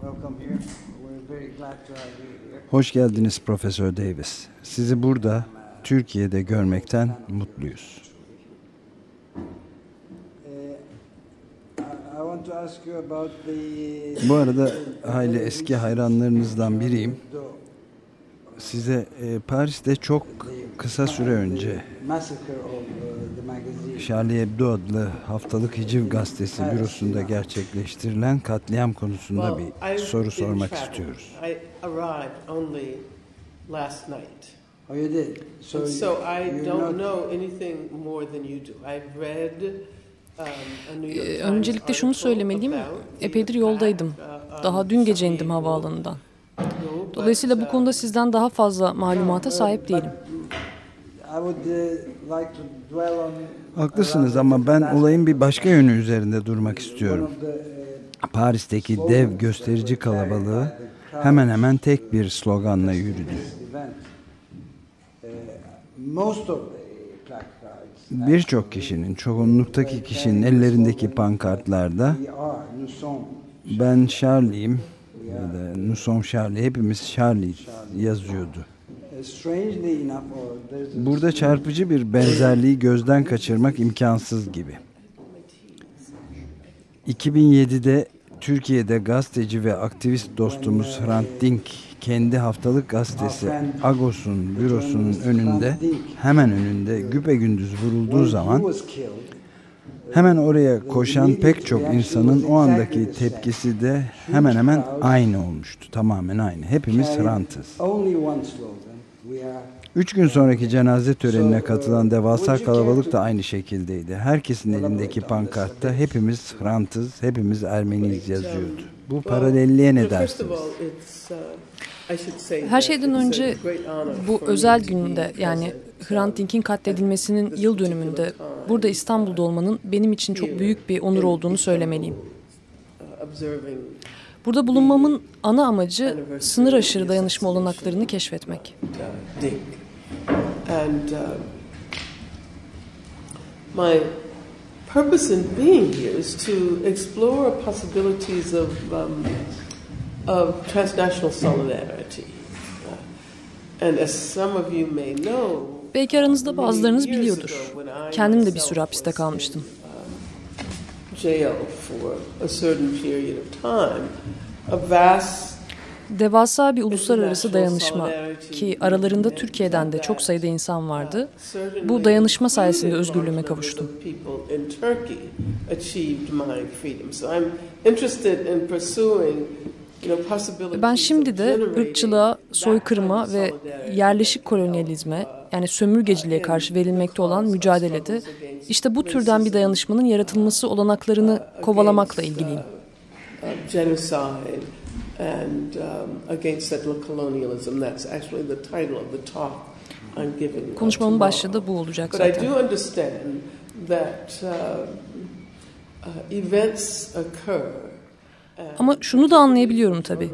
Hoş geldiniz Profesör Davis. Sizi burada, Türkiye'de görmekten mutluyuz. Bu arada hayli eski hayranlarınızdan biriyim. Size Paris'te çok kısa süre önce Charlie Hebdo adlı haftalık hiciv gazetesi bürosunda gerçekleştirilen katliam konusunda bir soru sormak istiyoruz. Öncelikle şunu söylemeliyim, epeydir yoldaydım. Daha dün gece indim havaalanından. Dolayısıyla bu konuda sizden daha fazla malumata sahip değilim. Haklısınız ama ben olayın bir başka yönü üzerinde durmak istiyorum. Paris'teki dev gösterici kalabalığı hemen hemen tek bir sloganla yürüdü. Birçok kişinin, çoğunluktaki kişinin ellerindeki pankartlarda "Ben Charlie'yim" ya da "Nous sommes Charlie", hepimiz Charlie yazıyordu. Burada çarpıcı bir benzerliği gözden kaçırmak imkansız gibi. 2007'de Türkiye'de gazeteci ve aktivist dostumuz Hrant Dink kendi haftalık gazetesi Agos'un bürosunun önünde, hemen önünde güpegündüz vurulduğu zaman hemen oraya koşan pek çok insanın o andaki tepkisi de hemen hemen aynı olmuştu. Tamamen aynı. Hepimiz Hrant'ız. 3 gün sonraki cenaze törenine katılan devasa kalabalık da aynı şekildeydi. Herkesin elindeki pankartta "Hepimiz Hrant'ız, hepimiz Ermeniyiz" yazıyordu. Bu paralelliğe ne dersiniz? Her şeyden önce bu özel günde, yani Hrant Dink'in katledilmesinin yıl dönümünde burada İstanbul'da olmanın benim için çok büyük bir onur olduğunu söylemeliyim. Burada bulunmamın ana amacı sınır aşırı dayanışma olanaklarını keşfetmek. My purpose in being here is to explore possibilities of transnational solidarity. And as some of you may know, belki aranızda bazılarınız biliyordur. Kendim de bir süre hapiste kalmıştım. Jail for a certain period of time. A vast devasa bir uluslararası dayanışma ki aralarında Türkiye'den de çok sayıda insan vardı. Bu dayanışma sayesinde özgürlüğüme kavuştum. Ben şimdi de ırkçılığa, soykırıma ve yerleşik kolonyalizme, yani sömürgeciliğe karşı verilmekte olan mücadelede işte bu türden bir dayanışmanın yaratılması olanaklarını kovalamakla ilgiliyim. And against settler colonialism. That's actually the title of the talk I'm giving. Konuşmamın başlığı da bu olacak zaten. But I do understand that events occur. Ama şunu da anlayabiliyorum tabii.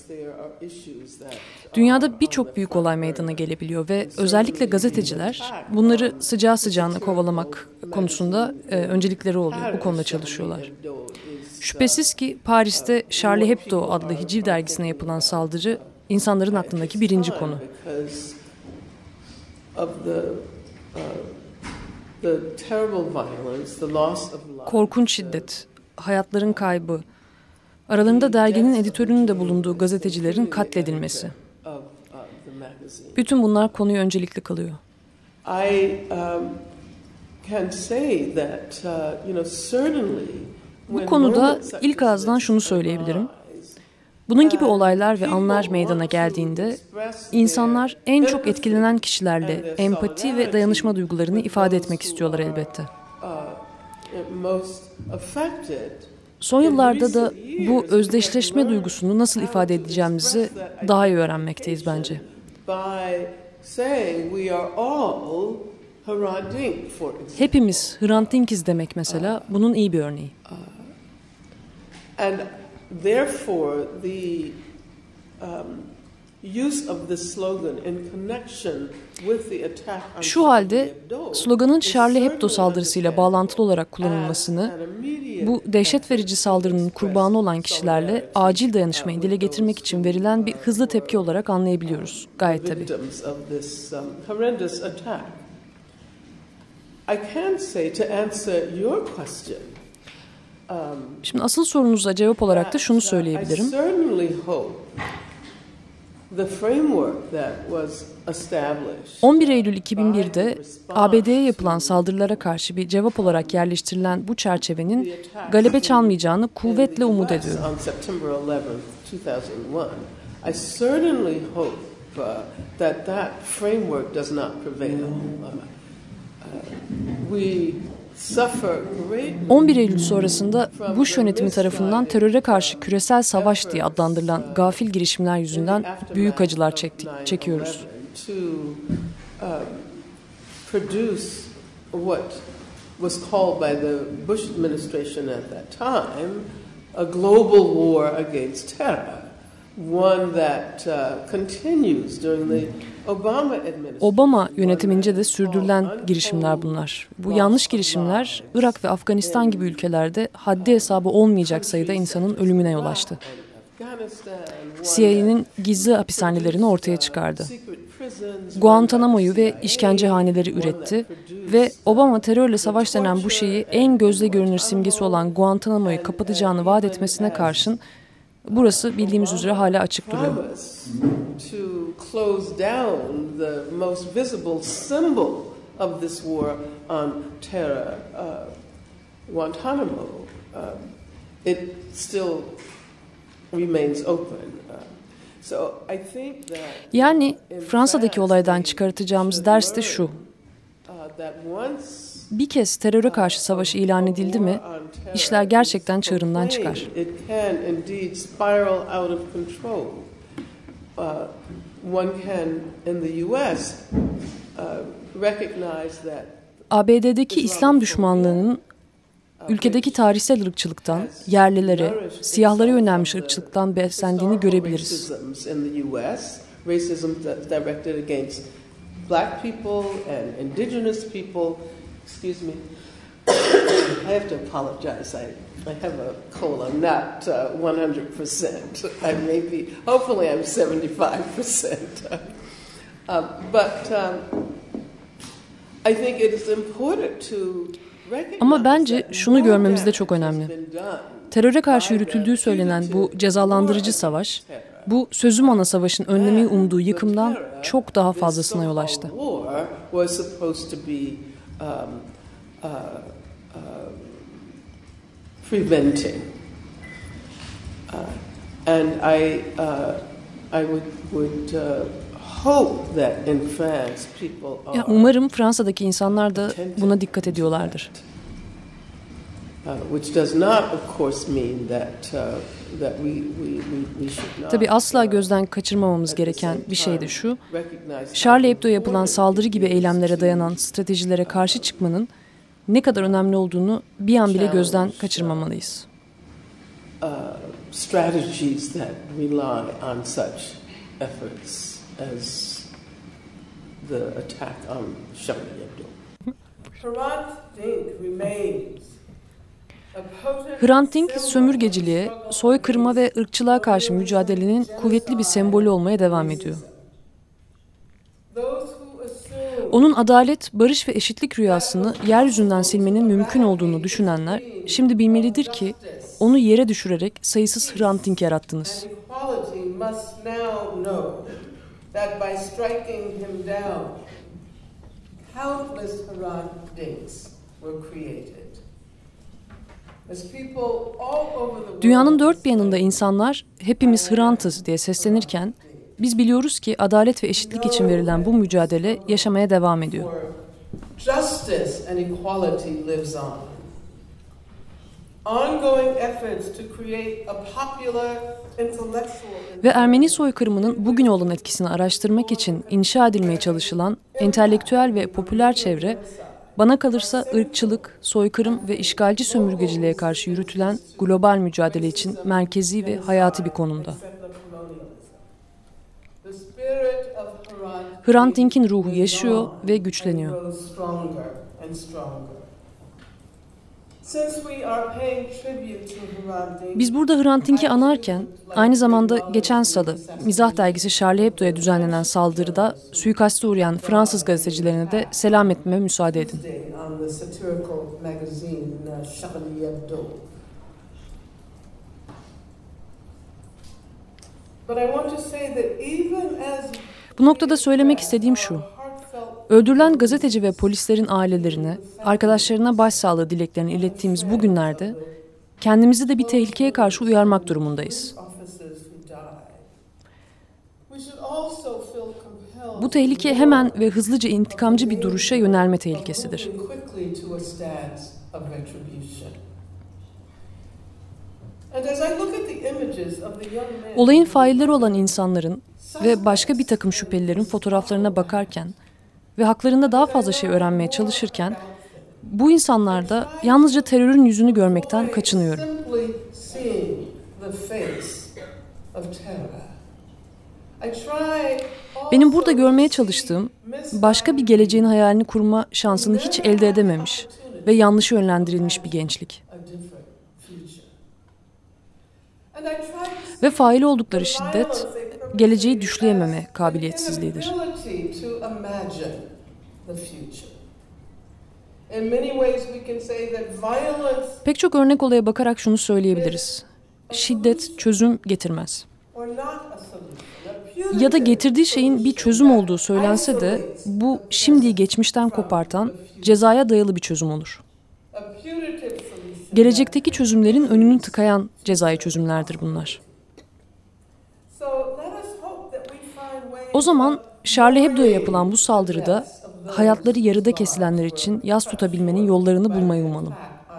Dünyada birçok büyük olay meydana gelebiliyor ve özellikle gazeteciler bunları sıcağı sıcağına kovalamak konusunda öncelikleri oluyor. Bu konuda çalışıyorlar. Şüphesiz ki Paris'te Charlie Hebdo adlı hiciv dergisine yapılan saldırı insanların aklındaki birinci konu. Korkunç şiddet, hayatların kaybı, aralarında derginin editörünün de bulunduğu gazetecilerin katledilmesi. Bütün bunlar konuyu öncelikli kılıyor. Bu konuda ilk ağızdan şunu söyleyebilirim. Bunun gibi olaylar ve anlar meydana geldiğinde insanlar en çok etkilenen kişilerle empati ve dayanışma duygularını ifade etmek istiyorlar elbette. Son yıllarda da bu özdeşleşme duygusunu nasıl ifade edeceğimizi daha iyi öğrenmekteyiz bence. Hepimiz Hrant Dink'iz demek mesela bunun iyi bir örneği. And therefore the Şu halde sloganın Charlie Hebdo saldırısıyla bağlantılı olarak kullanılmasını, bu dehşet verici saldırının kurbanı olan kişilerle acil dayanışmayı dile getirmek için verilen bir hızlı tepki olarak anlayabiliyoruz. Gayet tabii. Şimdi asıl sorunuza cevap olarak da şunu söyleyebilirim. 11 Eylül 2001'de ABD'ye yapılan saldırılara karşı bir cevap olarak yerleştirilen bu çerçevenin galebe çalmayacağını kuvvetle umut ediyorum. We 11 Eylül sonrasında Bush yönetimi tarafından teröre karşı küresel savaş diye adlandırılan gafil girişimler yüzünden büyük acılar çekiyoruz. Obama yönetimince de sürdürülen girişimler bunlar. Bu yanlış girişimler Irak ve Afganistan gibi ülkelerde haddi hesabı olmayacak sayıda insanın ölümüne yol açtı. CIA'nin gizli hapishanelerini ortaya çıkardı. Guantanamo'yu ve işkencehaneleri üretti ve Obama terörle savaş denen bu şeyi en gözle görünür simgesi olan Guantanamo'yu kapatacağını vaat etmesine karşın burası bildiğimiz üzere hala açık duruyor. Yani Fransa'daki olaydan çıkartacağımız ders de şu. Bir kez teröre karşı savaş ilan edildi mi, işler gerçekten çığırından çıkar. ABD'deki İslam düşmanlığının ülkedeki tarihsel ırkçılıktan, yerlilere, siyahlara yönelmiş ırkçılıktan beslendiğini görebiliriz. Black people and indigenous people, excuse me, I have to apologize. I have a cold. I'm not 100%. I may be, hopefully I'm 75%. But I think it is important to recognize. Ama bence şunu görmemiz de çok önemli. Teröre karşı yürütüldüğü söylenen bu cezalandırıcı savaş, bu sözüm ona savaşın önlemeyi umduğu yıkımdan çok daha fazlasına yol açtı. Umarım Fransa'daki insanlar da buna dikkat ediyorlardır. Tabii asla gözden kaçırmamamız gereken bir şey de şu, Charlie Hebdo'ya yapılan saldırı gibi eylemlere dayanan stratejilere karşı çıkmanın ne kadar önemli olduğunu bir an bile gözden kaçırmamalıyız. Strategies that rely on such efforts as the attack on Charlie Hebdo. Hrant Dink remains. Hrant Dink, sömürgeciliğe, soykırıma ve ırkçılığa karşı mücadelenin kuvvetli bir sembolü olmaya devam ediyor. Onun adalet, barış ve eşitlik rüyasını yeryüzünden silmenin mümkün olduğunu düşünenler, şimdi bilmelidir ki onu yere düşürerek sayısız Hrant Dink yarattınız. Dünyanın dört bir yanında insanlar hepimiz Hrant'ız diye seslenirken biz biliyoruz ki adalet ve eşitlik için verilen bu mücadele yaşamaya devam ediyor. Ve Ermeni soykırımının bugün olan etkisini araştırmak için inşa edilmeye çalışılan entelektüel ve popüler çevre, bana kalırsa ırkçılık, soykırım ve işgalci sömürgeciliğe karşı yürütülen global mücadele için merkezi ve hayati bir konumda. Hrant Dink'in ruhu yaşıyor ve güçleniyor. Biz burada Hrant Dink'i anarken aynı zamanda geçen salı Mizah dergisi Charlie Hebdo'ya düzenlenen saldırıda suikaste uğrayan Fransız gazetecilerine de selam etmeme müsaade edin. Bu noktada söylemek istediğim şu: öldürülen gazeteci ve polislerin ailelerine, arkadaşlarına başsağlığı dileklerini ilettiğimiz bu günlerde kendimizi de bir tehlikeye karşı uyarmak durumundayız. Bu tehlike hemen ve hızlıca intikamcı bir duruşa yönelme tehlikesidir. Olayın failleri olan insanların ve başka bir takım şüphelilerin fotoğraflarına bakarken ve haklarında daha fazla şey öğrenmeye çalışırken bu insanlarda yalnızca terörün yüzünü görmekten kaçınıyorum. Benim burada görmeye çalıştığım başka bir geleceğin hayalini kurma şansını hiç elde edememiş ve yanlış yönlendirilmiş bir gençlik. Ve fail oldukları şiddet, geleceği düşleyememe kabiliyetsizliğidir. Pek çok örnek olaya bakarak şunu söyleyebiliriz: şiddet çözüm getirmez. Ya da getirdiği şeyin bir çözüm olduğu söylense de bu şimdiyi geçmişten kopartan, cezaya dayalı bir çözüm olur. Gelecekteki çözümlerin önünü tıkayan cezai çözümlerdir bunlar. O zaman Charlie Hebdo'ya yapılan bu saldırıda hayatları yarıda kesilenler için yas tutabilmenin yollarını bulmayı umalım.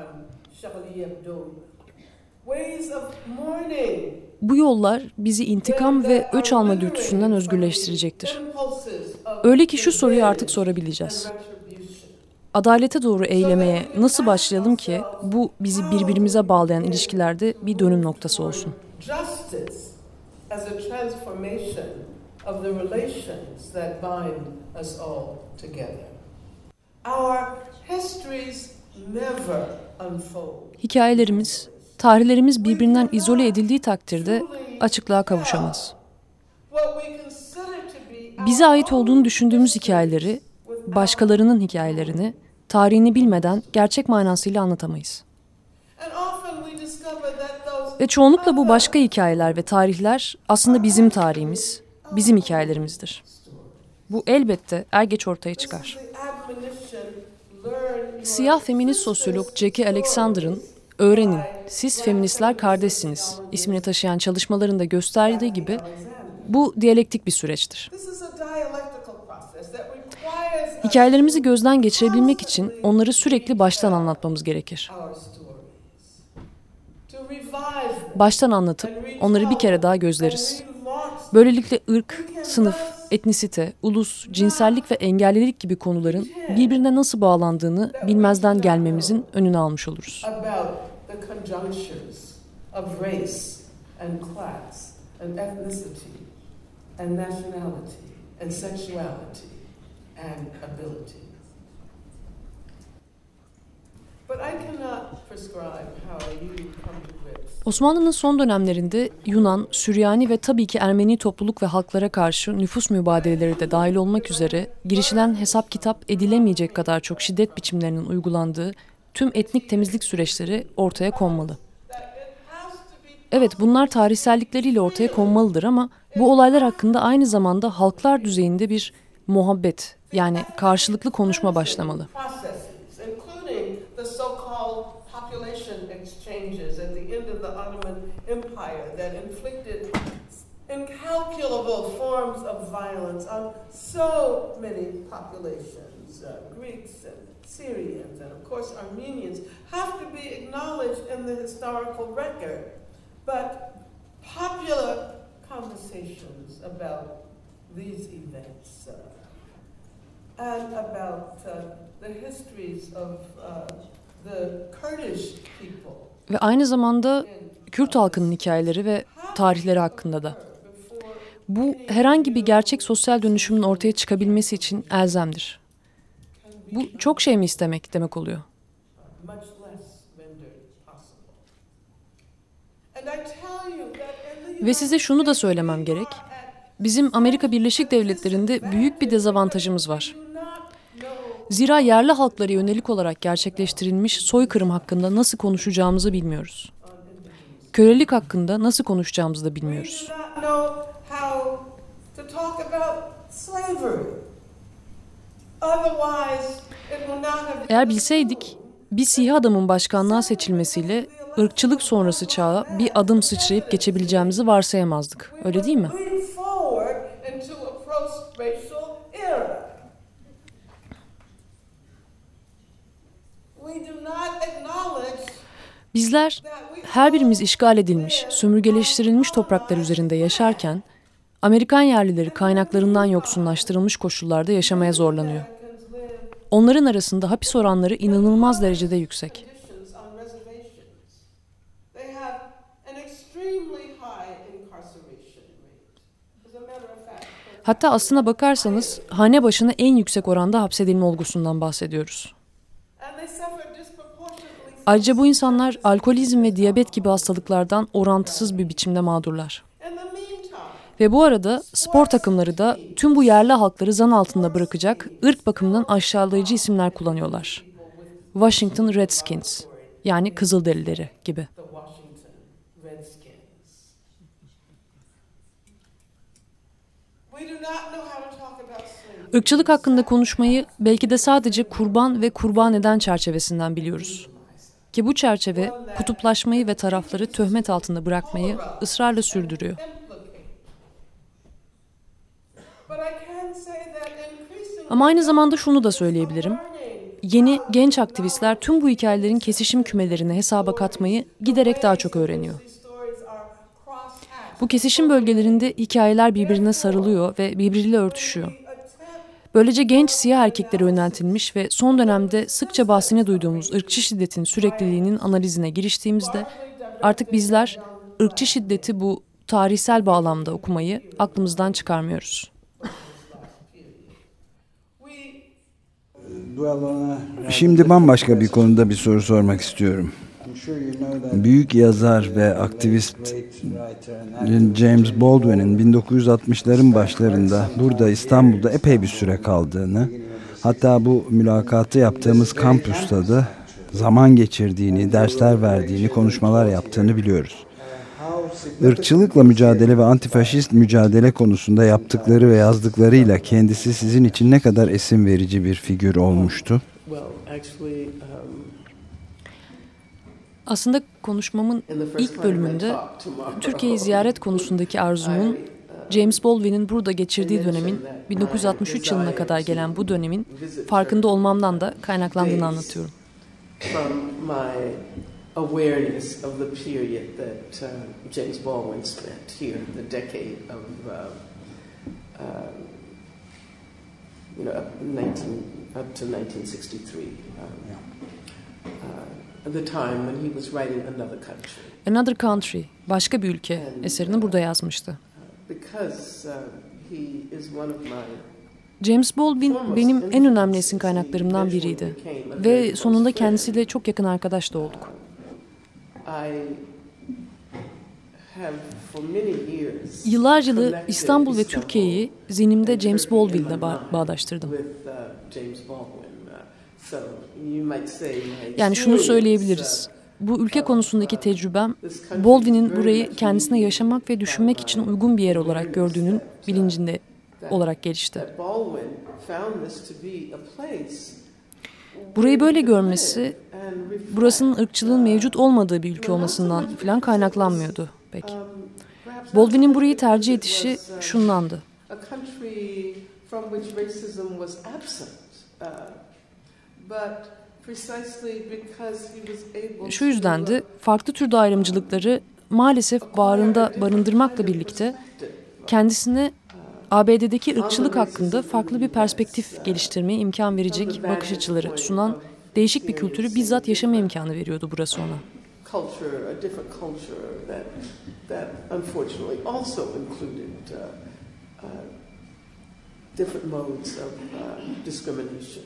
Bu yollar bizi intikam ve öç alma dürtüsünden özgürleştirecektir. Öyle ki şu soruyu artık sorabileceğiz: adalete doğru eylemeye nasıl başlayalım ki bu bizi birbirimize bağlayan ilişkilerde bir dönüm noktası olsun? Hikayelerimiz, tarihlerimiz birbirinden izole edildiği takdirde açıklığa kavuşamaz. Bize ait olduğunu düşündüğümüz hikayeleri, başkalarının hikayelerini, tarihini bilmeden gerçek manasıyla anlatamayız. Ve çoğunlukla bu başka hikayeler ve tarihler aslında bizim tarihimiz, bizim hikayelerimizdir. Bu elbette er geç ortaya çıkar. Siyah feminist sosyolog Jackie Alexander'ın "Öğrenin, siz feministler kardeşsiniz" ismini taşıyan çalışmalarında gösterdiği gibi bu diyalektik bir süreçtir. Hikayelerimizi gözden geçirebilmek için onları sürekli baştan anlatmamız gerekir. Baştan anlatıp onları bir kere daha gözleriz. Böylelikle ırk, sınıf, etnisite, ulus, cinsellik ve engellilik gibi konuların birbirine nasıl bağlandığını bilmezden gelmemizin önünü almış oluruz. Osmanlı'nın son dönemlerinde Yunan, Süryani ve tabii ki Ermeni topluluk ve halklara karşı nüfus mübadeleleri de dahil olmak üzere girişilen hesap kitap edilemeyecek kadar çok şiddet biçimlerinin uygulandığı tüm etnik temizlik süreçleri ortaya konmalı. Evet, bunlar tarihsellikleriyle ortaya konmalıdır ama bu olaylar hakkında aynı zamanda halklar düzeyinde bir muhabbet, yani karşılıklı konuşma başlamalı. Incalculable forms of violence on so many populations, Greeks and Syrians and of course Armenians, have to be acknowledged in the historical record. But popular conversations about these events and about the histories of the Kurdish people. Ve aynı zamanda Kürt halkının hikayeleri ve tarihleri hakkında da. Bu herhangi bir gerçek sosyal dönüşümün ortaya çıkabilmesi için elzemdir. Bu çok şey mi istemek demek oluyor? Ve size şunu da söylemem gerek. Bizim Amerika Birleşik Devletleri'nde büyük bir dezavantajımız var. Zira yerli halklara yönelik olarak gerçekleştirilmiş soykırım hakkında nasıl konuşacağımızı bilmiyoruz. Kölelik hakkında nasıl konuşacağımızı da bilmiyoruz. Eğer bilseydik, bir siyah adamın başkanlığa seçilmesiyle ırkçılık sonrası çağa bir adım sıçrayıp geçebileceğimizi varsayamazdık. Öyle değil mi? Bizler her birimiz işgal edilmiş, sömürgeleştirilmiş topraklar üzerinde yaşarken Amerikan yerlileri kaynaklarından yoksunlaştırılmış koşullarda yaşamaya zorlanıyor. Onların arasında hapis oranları inanılmaz derecede yüksek. Hatta aslına bakarsanız hane başına en yüksek oranda hapsedilme olgusundan bahsediyoruz. Ayrıca bu insanlar alkolizm ve diyabet gibi hastalıklardan orantısız bir biçimde mağdurlar. Ve bu arada spor takımları da tüm bu yerli halkları zan altında bırakacak ırk bakımından aşağılayıcı isimler kullanıyorlar. Washington Redskins, yani Kızılderilileri gibi. Irkçılık hakkında konuşmayı belki de sadece kurban ve kurban eden çerçevesinden biliyoruz. Ki bu çerçeve kutuplaşmayı ve tarafları töhmet altında bırakmayı ısrarla sürdürüyor. Ama aynı zamanda şunu da söyleyebilirim. Yeni genç aktivistler tüm bu hikayelerin kesişim kümelerini hesaba katmayı giderek daha çok öğreniyor. Bu kesişim bölgelerinde hikayeler birbirine sarılıyor ve birbiriyle örtüşüyor. Böylece genç siyah erkeklere yöneltilmiş ve son dönemde sıkça bahsini duyduğumuz ırkçı şiddetin sürekliliğinin analizine giriştiğimizde artık bizler ırkçı şiddeti bu tarihsel bağlamda okumayı aklımızdan çıkarmıyoruz. Şimdi bambaşka bir konuda bir soru sormak istiyorum. Büyük yazar ve aktivist James Baldwin'in 1960'ların başlarında burada İstanbul'da epey bir süre kaldığını, hatta bu mülakatı yaptığımız kampüste de zaman geçirdiğini, dersler verdiğini, konuşmalar yaptığını biliyoruz. Irkçılıkla mücadele ve antifaşist mücadele konusunda yaptıkları ve yazdıklarıyla kendisi sizin için ne kadar esin verici bir figür olmuştu? Aslında konuşmamın ilk bölümünde Türkiye'yi ziyaret konusundaki arzumun James Baldwin'in burada geçirdiği dönemin 1963 yılına kadar gelen bu dönemin farkında olmamdan da kaynaklandığını anlatıyorum. Awareness of the period that James Baldwin spent here, the decade of, up to 1963, the time when he was writing Another Country. Another Country, başka bir ülke eserini burada yazmıştı. Because he is one of my James Baldwin benim en önemli esin kaynaklarımdan biriydi ve sonunda kendisiyle çok yakın arkadaş da olduk. Yıllarca İstanbul ve Türkiye'yi zihnimde James Baldwin'le bağdaştırdım. Yani şunu söyleyebiliriz. Bu ülke konusundaki tecrübem, Baldwin'in burayı kendisine yaşamak ve düşünmek için uygun bir yer olarak gördüğünün bilincinde olarak gelişti. Burayı böyle görmesi, burasının ırkçılığın mevcut olmadığı bir ülke olmasından falan kaynaklanmıyordu pek. Baldwin'in burayı tercih edişi şundandı. Şu yüzdendi, farklı türde ayrımcılıkları maalesef bağrında barındırmakla birlikte kendisine ABD'deki ırkçılık hakkında farklı bir perspektif geliştirmeye imkan verecek bakış açıları sunan değişik bir kültürü bizzat yaşama imkanı veriyordu burası ona. different modes of discrimination.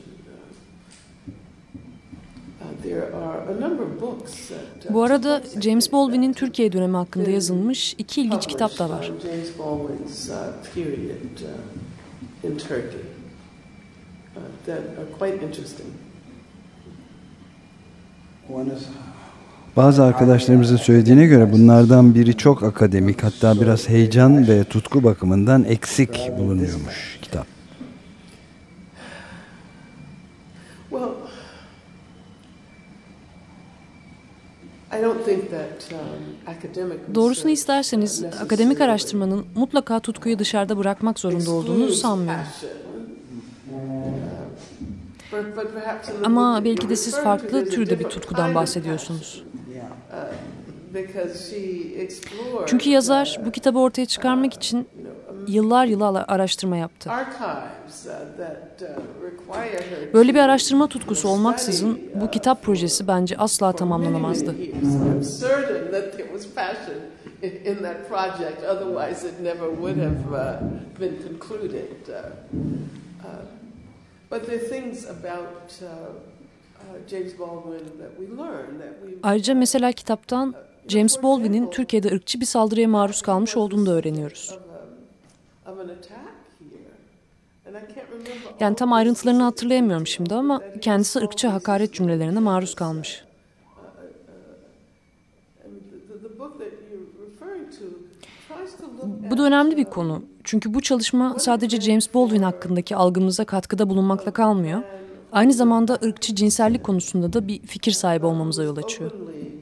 There are a number of books that, Bu arada James Baldwin'in Türkiye dönemi hakkında yazılmış 2 ilginç kitap da var. James Baldwin's period in Turkey that are quite interesting. Bazı arkadaşlarımızın söylediğine göre bunlardan biri çok akademik, hatta biraz heyecan ve tutku bakımından eksik bulunuyormuş kitap. Doğrusunu isterseniz akademik araştırmanın mutlaka tutkuyu dışarıda bırakmak zorunda olduğunu sanmıyorum. Ama belki de siz farklı türde bir tutkudan bahsediyorsunuz. Çünkü yazar bu kitabı ortaya çıkarmak için yıllar araştırma yaptı. Böyle bir araştırma tutkusu olmaksızın bu kitap projesi bence asla tamamlanamazdı. Ayrıca mesela kitaptan James Baldwin'in Türkiye'de ırkçı bir saldırıya maruz kalmış olduğunu da öğreniyoruz. Yani tam ayrıntılarını hatırlayamıyorum şimdi ama kendisi ırkçı hakaret cümlelerine maruz kalmış. Bu da önemli bir konu. Çünkü bu çalışma sadece James Baldwin hakkındaki algımıza katkıda bulunmakla kalmıyor. Aynı zamanda ırkçı cinsellik konusunda da bir fikir sahibi olmamıza yol açıyor.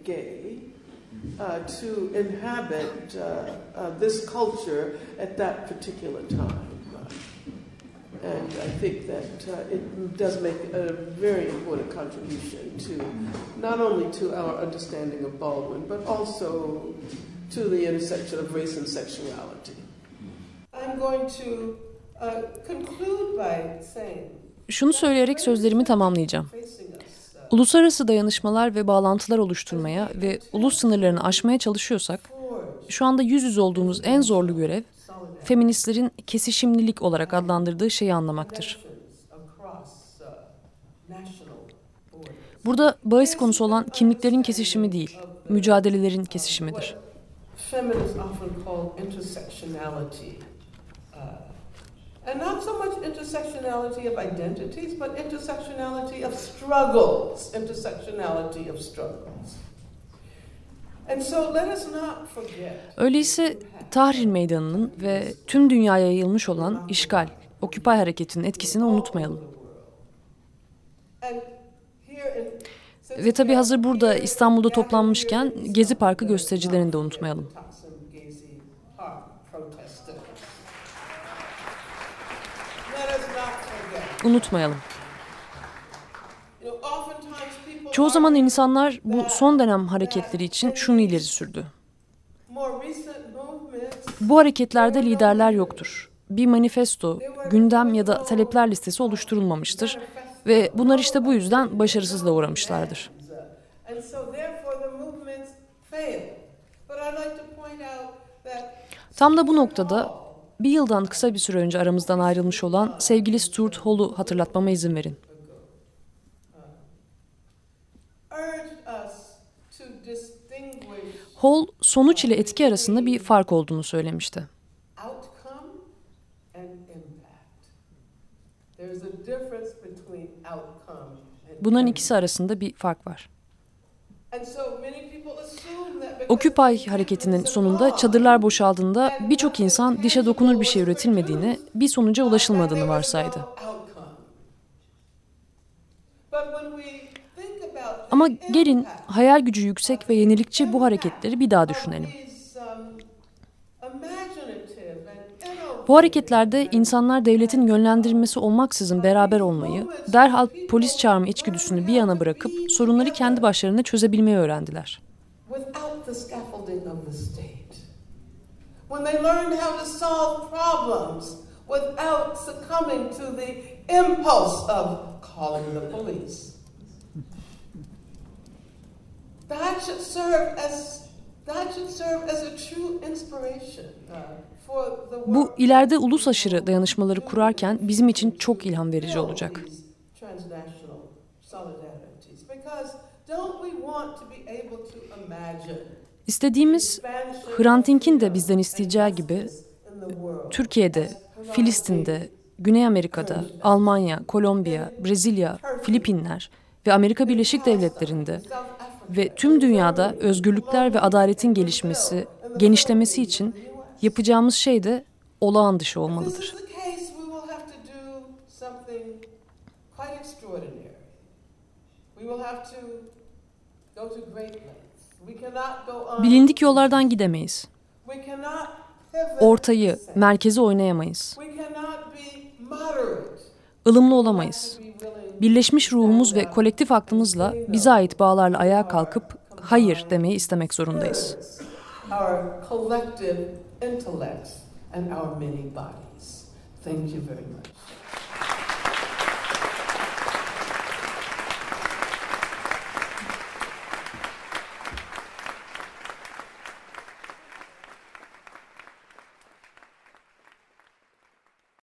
To inhabit this culture at that particular time. And I think that it does make a very important contribution to not only to our understanding of Baldwin, but also to the intersection of race and sexuality. I'm going to conclude by saying. Şunu söyleyerek sözlerimi tamamlayacağım. Uluslararası dayanışmalar ve bağlantılar oluşturmaya ve ulus sınırlarını aşmaya çalışıyorsak, şu anda yüz yüze olduğumuz en zorlu görev, feministlerin kesişimlilik olarak adlandırdığı şeyi anlamaktır. Burada bahis konusu olan kimliklerin kesişimi değil, mücadelelerin kesişimidir. And not so much intersectionality of identities, but intersectionality of struggles. Intersectionality of struggles. And so let us not forget. Öyleyse Tahrir Meydanı'nın ve tüm dünyaya yayılmış olan işgal, Occupy hareketinin etkisini unutmayalım. Ve tabii hazır burada İstanbul'da toplanmışken Gezi Parkı göstericilerini de unutmayalım. Unutmayalım. Çoğu zaman insanlar bu son dönem hareketleri için şunu ileri sürdü. Bu hareketlerde liderler yoktur. Bir manifesto, gündem ya da talepler listesi oluşturulmamıştır ve bunlar işte bu yüzden başarısızlığa uğramışlardır. Tam da bu noktada bir yıldan kısa bir süre önce aramızdan ayrılmış olan sevgili Stuart Hall'u hatırlatmama izin verin. Hall, sonuç ile etki arasında bir fark olduğunu söylemişti. Bunların ikisi arasında bir fark var. Occupy hareketinin sonunda çadırlar boşaldığında birçok insan dişe dokunur bir şey üretilmediğini, bir sonuca ulaşılmadığını varsaydı. Ama gelin hayal gücü yüksek ve yenilikçi bu hareketleri bir daha düşünelim. Bu hareketlerde insanlar devletin yönlendirilmesi olmaksızın beraber olmayı, derhal polis çağırma içgüdüsünü bir yana bırakıp sorunları kendi başlarına çözebilmeyi öğrendiler. That should serve as Bu ileride ulus aşırı dayanışmaları kurarken bizim için çok ilham verici olacak. İstediğimiz, Hrant Dink'in de bizden isteyeceği gibi Türkiye'de, Filistin'de, Güney Amerika'da, Almanya, Kolombiya, Brezilya, Filipinler ve Amerika Birleşik Devletleri'nde ve tüm dünyada özgürlükler ve adaletin gelişmesi, genişlemesi için yapacağımız şey de olağan dışı olmalıdır. Bilindik yollardan gidemeyiz. Ortayı, merkezi oynayamayız. Ilımlı olamayız. Birleşmiş ruhumuz ve kolektif aklımızla bize ait bağlarla ayağa kalkıp hayır demeyi istemek zorundayız. Thank you very much.